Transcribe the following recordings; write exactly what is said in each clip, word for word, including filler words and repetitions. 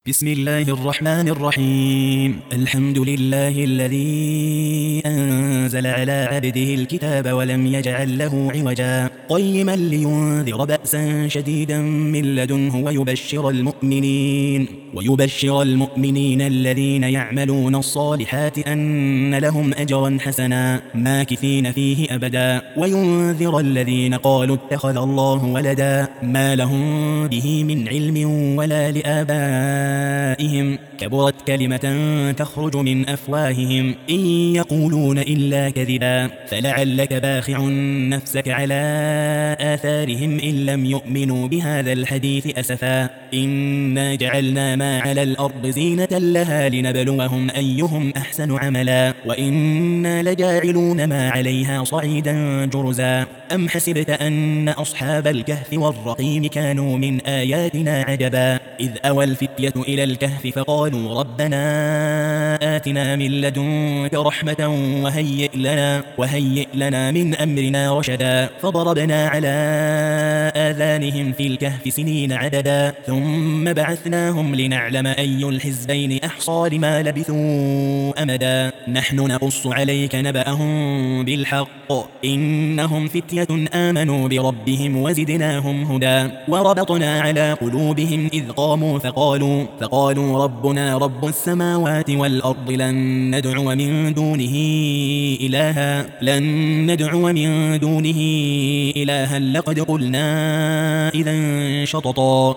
بسم الله الرحمن الرحيم. الحمد لله الذي أنزل على عبده الكتاب ولم يجعل له عوجا قيما لينذر بأسا شديدا من لدنه ويبشر المؤمنين ويبشر المؤمنين الذين يعملون الصالحات أن لهم أجرا حسنا ماكثين فيه أبدا وينذر الذين قالوا اتخذ الله ولدا ما لهم به من علم ولا لآبائهم كبرت كلمة تخرج من أفواههم إن يقولون إلا كذبا فلعلك باخع نفسك على آثارهم إن لم يؤمنوا بهذا الحديث أسفا إنا جعلنا ما على الأرض زينة لها لنبلوهم أيهم أحسن عملا وإنا لجاعلون ما عليها صعيدا جرزا أم حسبت أن أصحاب الكهف والرقيم كانوا من آياتنا عجبا إذ أوى الفتية إلى الكهف فقالوا ربنا آتنا من لدنك رحمة وهيئ لنا, وهيئ لنا من أمرنا رشدا فضربنا على آذانهم في الكهف سنين عددا ثم بعثناهم لنعلم أي الحزبين أحصى لما لبثوا أمدا نحن نقص عليك نبأهم بالحق إنهم فتية آمنوا بربهم وزدناهم هدى وربطنا على قلوبهم إذ قاموا فقالوا, فقالوا ربنا رب السماوات والأرض لن ندعو من دونه إلها لن ندعو من دونه إلها لقد قلنا إذا شططا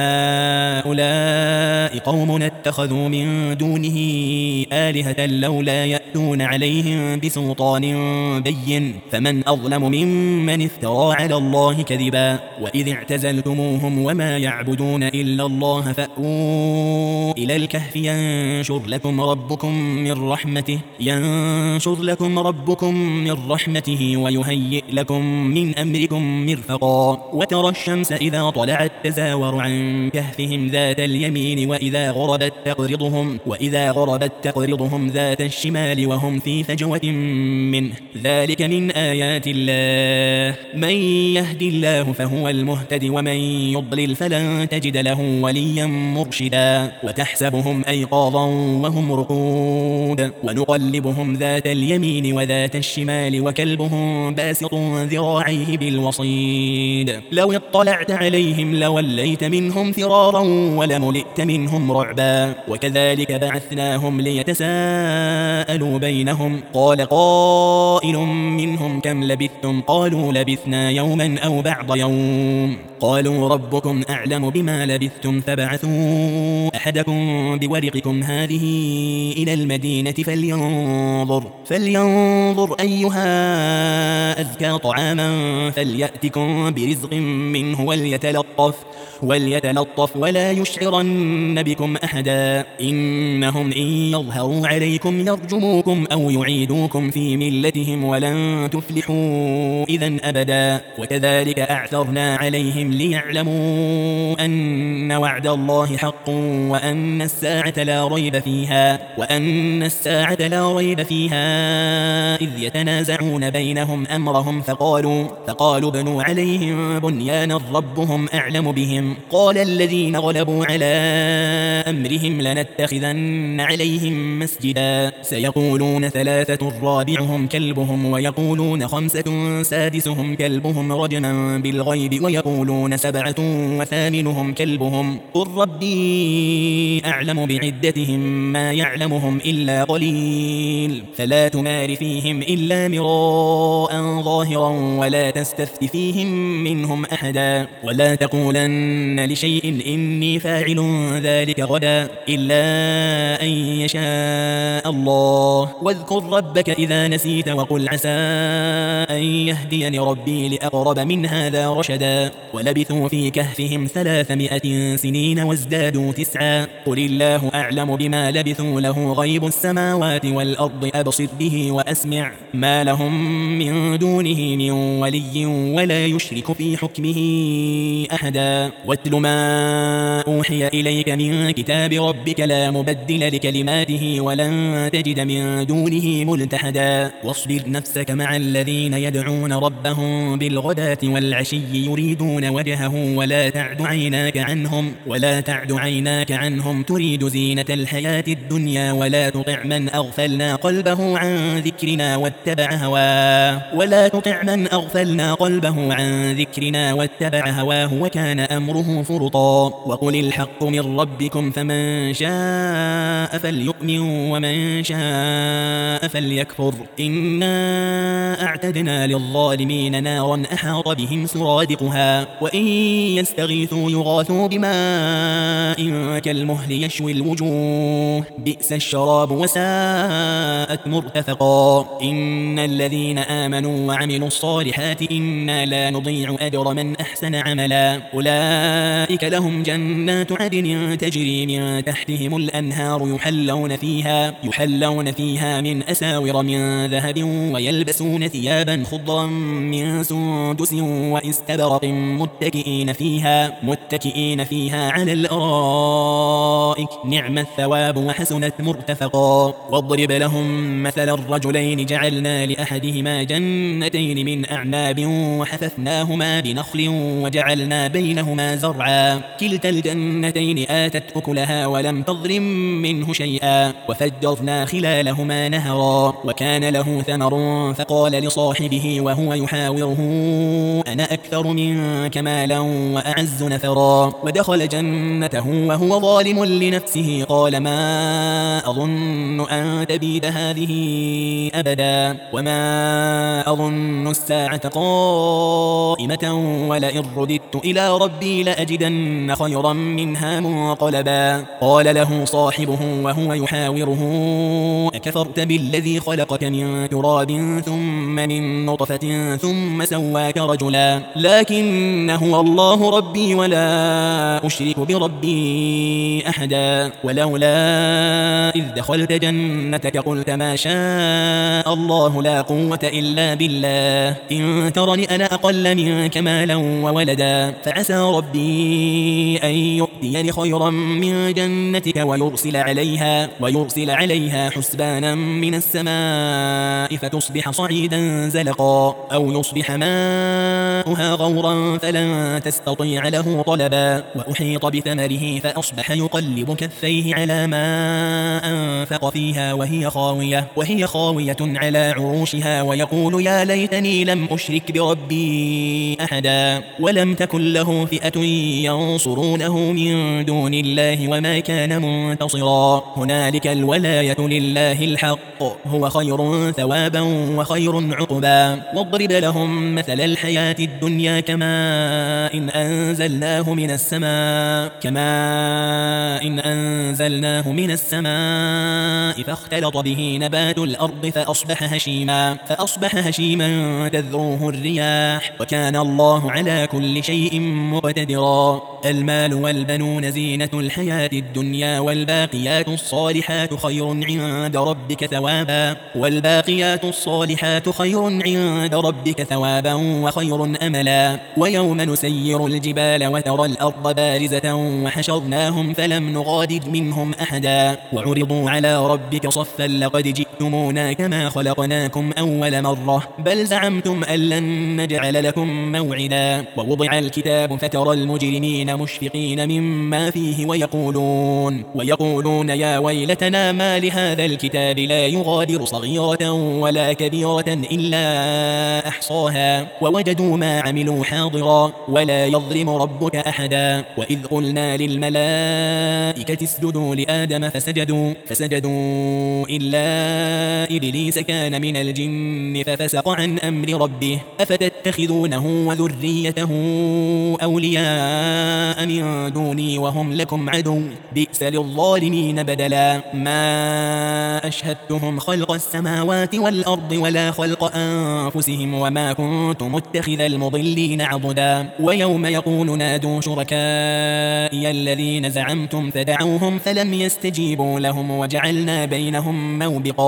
هؤلاء قومنا اتخذوا من دونه آلهة لولا يأتون عليهم بسلطان بين فمن أظلم ممن افترى على الله كذبا وإذ اعتزلتموهم وما يعبدون إلا الله فأووا إلى الكهف ينشر لكم ربكم من رحمته ينشر لكم ربكم من رحمته ويهيئ لكم من أمركم مرفقا وترى الشمس إذا طلعت تزاور عن كهفهم ذات اليمين وإذا غربت تقرضهم وإذا غربت تقرضهم ذات الشمال وهم في فجوة منه ذلك من آيات الله من يهد الله فهو المهتد ومن يضلل فلن تجد له وليا مرشدا وتحسبهم أيقاظا وهم رقود ونقلبهم ذات اليمين وذات الشمال وكلبهم باسط ذراعيه بالوصيد لو اطلعت عليهم لوليت منهم فرارا ولملئت منهم رعبا وكذلك بعثناهم ليتساءلوا بينهم قال قائل منهم كم لبثتم قالوا لبثنا يوما أو بعض يوم قالوا ربكم أعلم بما لبثتم فبعثوا أحدكم بورقكم هذه إلى المدينة فلينظر, فلينظر أيها أزكى طعاما فليأتكم برزق منه وليتلطف وليتلطف ولا يشعرن بكم أحدا إنهم إن يظهروا عليكم يرجموكم أو يعيدوكم في ملتهم ولن تفلحوا إذن أبدا وكذلك أعثرنا عليهم ليعلموا أن وعد الله حق وأن الساعة لا ريب فيها وأن الساعة لا ريب فيها إذ يتنازعون بينهم أمرهم فقالوا, فقالوا بنوا عليهم بنيانا ربهم أعلم بهم قال الذين غلبوا على أمرهم لنتخذن عليهم مسجدا سيقولون ثلاثة رابعهم كلبهم ويقولون خمسة سادسهم كلبهم رجما بالغيب ويقولون سبعة وثامنهم كلبهم قل ربي أعلم بعدتهم ما يعلمهم إلا قليل فلا تمار فيهم إلا مراء ظاهرا ولا تستفت فيهم منهم أحدا ولا تقولن لشيء إني فاعل ذلك غدا إلا أن يشاء الله واذكر ربك إذا نسيت وقل عسى أن يهديني ربي لأقرب من هذا رشدا ولبثوا في كهفهم ثلاثمائة سنين وازدادوا تسعا قل الله أعلم بما لبثوا له غيب السماوات والأرض أبصر به وأسمع ما لهم من دونه من ولي ولا يشرك في حكمه أحدا واتل ما أوحي إليك من كتاب ربك لا مبدل لكلماته ولن تجد من دونه ملتحدا واصبر نفسك مع الذين يدعون ربهم بالغداة والعشي يريدون وجهه ولا تعد عيناك عنهم ولا تعد عيناك عنهم تريد زينة الحياة الدنيا ولا تطع من أغفلنا قلبه عن ذكرنا واتبع هواه ولا تطع من أغفلنا قلبه عن ذكرنا واتبع هواه وكان أمره فرطا وقل الحق من ربكم فمن شاء فليؤمن ومن شاء فليكفر إنا أعتدنا للظالمين نارا أحاط بهم سرادقها وإن يستغيثوا يغاثوا بماء كالمهل يشوي الوجوه بئس الشراب وساءت مرتفقا إن الذين آمنوا وعملوا الصالحات إنا لا نضيع أجر من أحسن عملا أولئك لهم جنات عدن تجري من تحتهم الأنهار يحلون فيها يحلون فيها من أساور من ذهب ويلبسون ثيابا خضرا من سندس واستبرق متكئين فيها متكئين فيها على الأرائك نعم الثواب وحسنت مرتفقا واضرب لهم مثل الرجلين جعلنا لأحدهما جنتين من أعناب وحففناهما بنخل وجعلنا بينهما زرعا كلتا الجنتين آتت أكلها ولم تظلم منه شيئا وفجرنا خلالهما نهرا وكان له ثمر فقال لصاحبه وهو يحاوره أنا أكثر منك مالا وأعز نفرا ودخل جنته وهو ظالم لنفسه قال ما أظن أن تبيد هذه أبدا وما أظن الساعة قائمة ولئن رددت إلى ربي لأجدن خيرا منها منقلبا قال له صاحبه وهو يحاوره أكفرت بالذي خلقك من تراب ثم من نطفة ثم سواك رجلا لكن هو الله ربي ولا أشرك بربي أحدا ولولا إذ دخلت جنتك قلت ما شاء الله لا قوة إلا بالله إن ترني أنا أقل منك مالا وولدا فعسى ربي أن يؤتيني خيرا من جنتك ويرسل عليها ويرسل عليها حسبانا من السماء فتصبح صعيدا زلقا أو يصبح ماؤها غورا فلن تستطيع له طلبا وأحيط بثمره فأصبح يقلب كفيه على ما أنفق فيها وهي خاوية وهي خاوية على عروشها ويقول يا ليتني لم أشرك بربي أحدا ولم تكن له فئة ينصرونه من دون الله وما كان منتصرا هنالك الولاية لله الحق هو خير ثوابا وخير عقبا واضرب لهم مثل الحياة الدنيا كماء إن أنزلناه من السماء كماء إن أنزلناه من السماء فاختلط به نبات الأرض فأصبح هشيما فأصبح هشيما تذروه الرياح وكان الله على كل شيء مقتدرا المال والبنون زينة الحياة الدنيا والباقيات الصالحات خير عند ربك ثوابا والباقيات الصالحات خير عند ربك ثوابا وخير أملا ويوم نسير الجبال وترى الأرض بارزة وحشرناهم فلم نغادر منهم أحدا وعرضوا على ربك صفا لقد جئتمونا كما خلقناكم أول مرة بل زعمتم أن لن نجعل لكم موعدا ووضع الكتاب فترى المجرمين مشفقين مما فيه ويقولون ويقولون يا ويلتنا ما لهذا الكتاب لا يغادر صغيرة ولا كبيرة إلا أحصاها ووجدوا ما عملوا حاضرا ولا يظلم ربك أحدا وإذ قلنا للملائكة اسجدوا لآدم فسجدوا فسجدوا إلا إبليس كان من الجن ففسق عن أمر ربه أفتتخذونه وذريته أولياء من دوني وهم لكم عدو بئس للظالمين بدلا ما أشهدتهم خلق السماوات والأرض ولا خلق أنفسهم وما كنت متخذ المضلين عضدا ويوم يقول نادوا شركائي الذين زعمتم فدعوهم فلم يستجيبوا لهم وجعلنا بينهم موبقا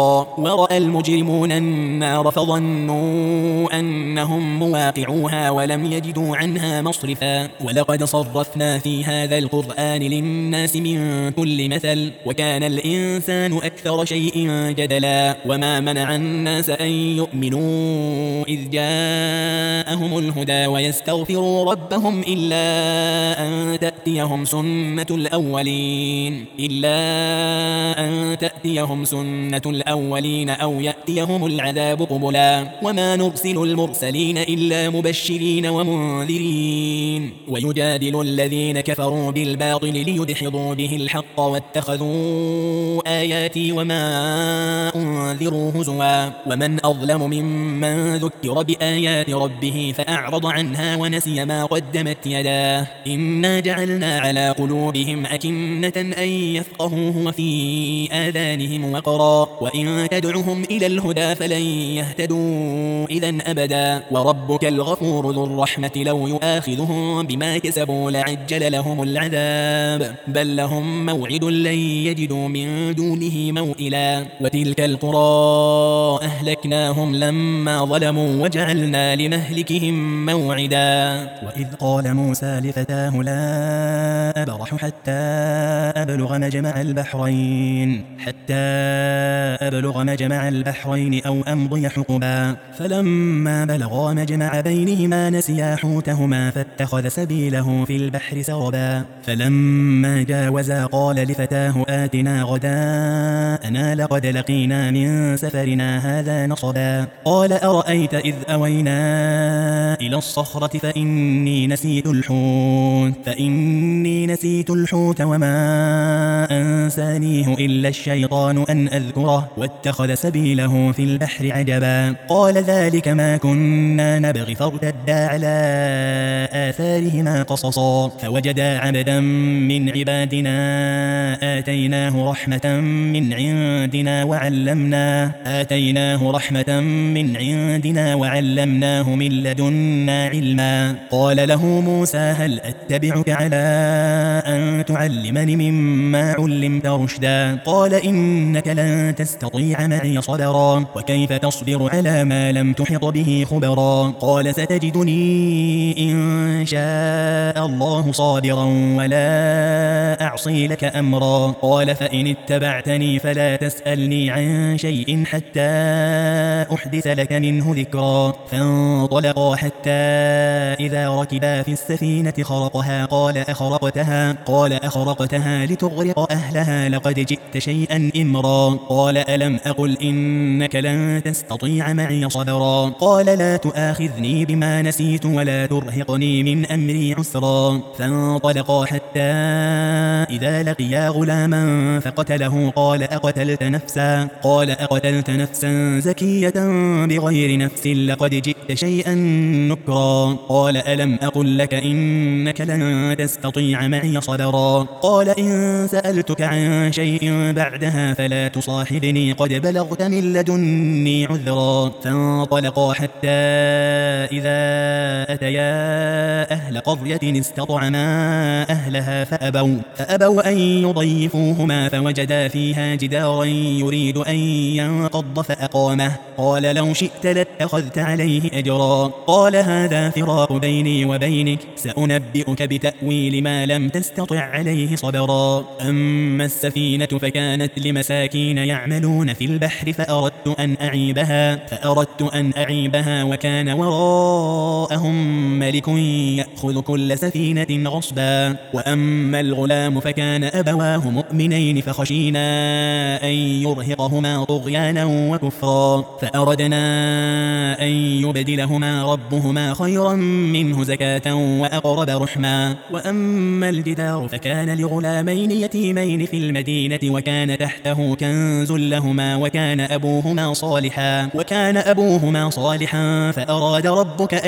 حقا. ورأى المجرمون النار فظنوا أنهم مواقعوها ولم يجدوا عنها مصرفا. ولقد صرفنا في هذا القرآن للناس من كل مثل وكان الإنسان أكثر شيء جدلا. وما منع الناس أن يؤمنوا إذ جاءهم الهدى ويستغفروا ربهم إلا أن تأتيهم سنة الأولين إلا أن تأتيهم سنة الأولين أو يأتيهم العذاب قبلا. وما نرسل المرسلين إلا مبشرين ومنذرين. ويجادل الذين كفروا بالباطل ليدحضوا به الحق واتخذوا آياتي وما أنذروا هزوا. ومن أظلم ممن ذكر بآيات ربه فأعرض عنها ونسي ما قدمت يداه. إنا جعلنا على قلوبهم أكنة أن يفقهوه وفي آذانهم وقرا وإن تدعهم إلى الهدى فلن يهتدوا إذا أبدا. وربك الغفور ذو الرحمة لو يؤاخذهم بما كسبوا لعجل لهم العذاب بل لهم موعد لن يجدوا من دونه موئلا. وتلك القرى أهلكناهم لما ظلموا وجعلنا لمهلكهم موعدا. وإذ قال موسى لفتاه لا أبرح حتى أبلغ مجمع البحرين حتى أبلغ مجمع البحرين أو أمضي حقبا. فلما بلغا مجمع بينهما نسيا حوتهما فاتخذ سبيله في البحر سربا. فلما جاوزا قال لفتاه آتنا غداءنا لقد لقينا من سفرنا هذا نصبا. قال أرأيت إذ أوينا إلى الصخرة فإني نسيت الحوت فإني نسيت الحوت وما أنسانيه إلا الشيطان أن أذكره واتخذ سبيله في البحر عجبا. قال ذلك ما كنا نبغي فارتدا على آثارهما قصصا. فوجدا عبدا من عبادنا آتيناه رحمة من عندنا وعلمناه آتيناه رحمة من عندنا وعلمناه من لدنا علما. قال له موسى هل أتبعك على أن تعلمني مما علمت رشدا. قال إنك لن تستطيع معي صبرا وكيف تصبر على ما لم تحط به خبرا. قال ستجدني إن شاء الله صابرا ولا أعصي لك أمرا. قال فإن اتبعتني فلا تسألني عن شيء حتى أحدث لك منه ذكرا. فانطلقا حتى إذا ركبا في السفينة خرقها قال أخرقتها قال أخرقتها لتغرق أهلها لقد جئت شيئا إمرا. قال ألم أقل إنك لن تستطيع معي صبرا. قال لا تؤاخذني بما نسيت ولا ترهقني من أمري عسرا. فانطلقا حتى إذا لقيا غلاما فقتله قال أقتلت نفسا قال أقتلت نفسا زكية بغير نفس لقد جئت شيئا نكرا. قال ألم أقل لك إنك لن تستطيع معي صبرا. قال إن سألتك عن شيء بعدها فلا تصاحبني قد بلغت من لدني عذرا. فانطلقا حتى إذا أتيا أهل قرية استطعما أهلها فأبوا, فأبوا أن يضيفوهما فوجدا فيها جدارا يريد أن ينقض فأقامه. قال لو شئت لاتخذت عليه أجرا. قال هذا فراق بيني وبينك سأنبئك بتأويل ما لم تستطع عليه صبرا. أما السفينة فكانت لمساكين يعملون في البحر فأردت أن أعيبها فأردت أن أعيبها وكان وراءهم ملك يأخذ كل سفينة غصبا. وأما الغلام فكان أبواه مؤمنين فخشينا أن يرهقهما طغيانا وكفرا فأردنا أن يبدلهما ربهما خيرا منه زكاة وأقرب رحما. وأما الجدار فكان لغلامين يتيمين في المدينة وكان تحته كنز لهما وكان أبوهما صالحا وكان أبوهما صالحا فأراد ربك أن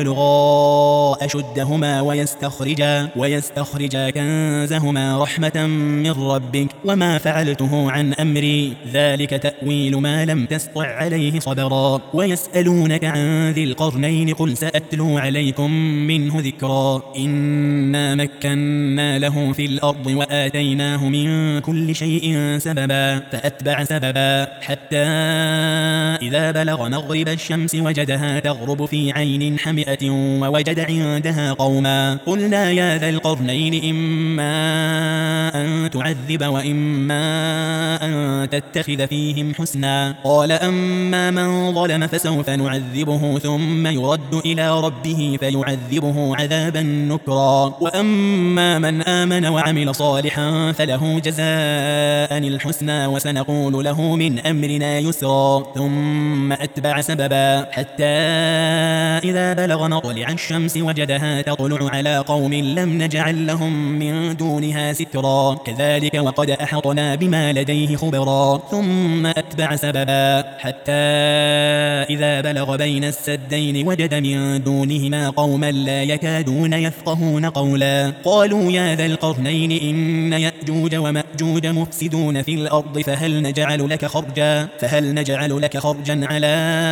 يبلغا أشدهما ويستخرجا ويستخرجا كنزهما رحمة من ربك وما فعلته عن أمري ذلك تأويل ما لم تستطع عليه صبرا. ويسألونك عن ذي القرنين قل سأتلو عليكم منه ذكرا. إنا مكنا له في الأرض وآتيناه من كل شيء سببا فأتبع سببا سببا حتى إذا بلغ مغرب الشمس وجدها تغرب في عين حمئة ووجد عندها قوما قلنا يا ذا القرنين إما أن تعذب وإما أن تتخذ فيهم حسنا قال أما من ظلم فسوف نعذبه ثم يرد إلى ربه فيعذبه عذابا نكرا وأما من آمن وعمل صالحا فله جزاء الحسنى وسنقول له من أمرنا يسرا ثم أتبع سببا حتى إذا بلغ مطلع الشمس وجدها تطلع على قوم لم نجعل لهم من دونها سترا كذلك وقد أحطنا بما لديه خبرا ثم أتبع سببا حتى إذا بلغ بين السدين وجد من دونهما قوما لا يكادون يفقهون قولا قالوا يا ذا القرنين إن يأجوج ومأجوج مفسدون في الأرض فهل نجعل لك خرجا فهل نجعل لك خرجا على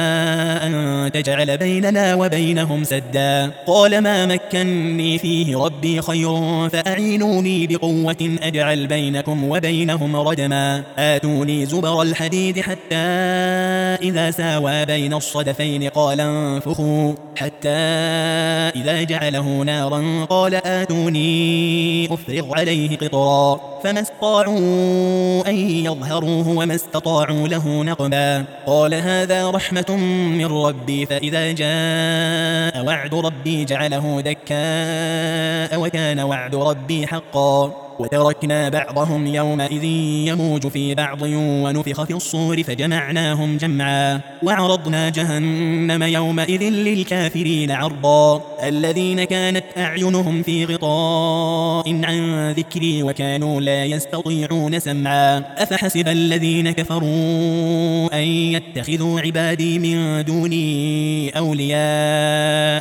أن تجعل بيننا وبينهم سدا قال ما مكنني فيه ربي خير فأعينوني بقوة أجعل بينكم وبينهم ردما آتوني زبر الحديد حتى إذا ساوى بين الصدفين قال انفخوا حتى إذا جعله نارا قال آتوني أفرغ عليه قطرا فما استطاعوا أن يظهروه وما استطاعوا له نقبا قال هذا رحمة من ربي فإذا جاء وعد ربي جعله دكاء وكان وعد ربي حقا وتركنا بعضهم يومئذ يموج في بعض ونفخ في الصور فجمعناهم جمعا وعرضنا جهنم يومئذ للكافرين عرضا الذين كانت أعينهم في غطاء عن ذكري وكانوا لا يستطيعون سمعا أفحسب الذين كفروا أن يتخذوا عبادي من دوني أولياء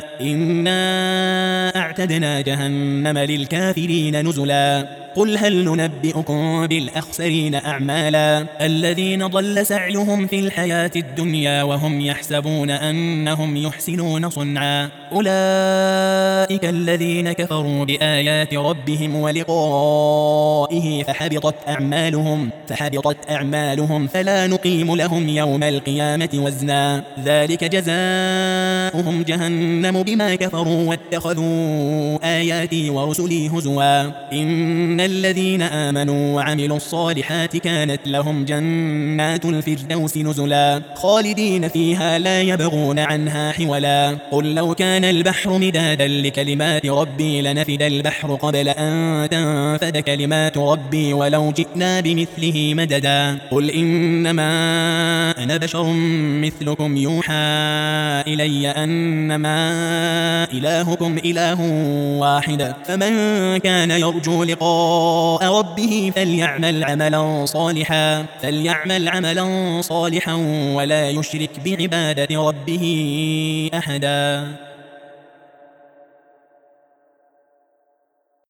إنا أعتدنا جهنم للكافرين نزلا قل هل ننبئكم بالأخسرين أعمالا الذين ضل سعيهم في الحياة الدنيا وهم يحسبون أنهم يحسنون صنعا أولئك الذين كفروا بآيات ربهم ولقائه فحبطت أعمالهم فحبطت أعمالهم فلا نقيم لهم يوم القيامة وزنا ذلك جزاؤهم جهنم بما كفروا واتخذوا آياتي ورسلي هزوا إن الذين آمنوا وعملوا الصالحات كانت لهم جنات الفردوس نزلا خالدين فيها لا يبغون عنها حولا قل لو كان البحر مدادا لكلمات ربي لنفد البحر قبل أن تنفد كلمات ربي ولو جئنا بمثله مددا قل إنما أنا بشر مثلكم يوحى إلي أنما إلهكم إله واحد فمن كان يرجو لقاء ربه فليعمل عملا صالحا فليعمل عملا صالحا ولا يشرك بعبادة ربه أحدا.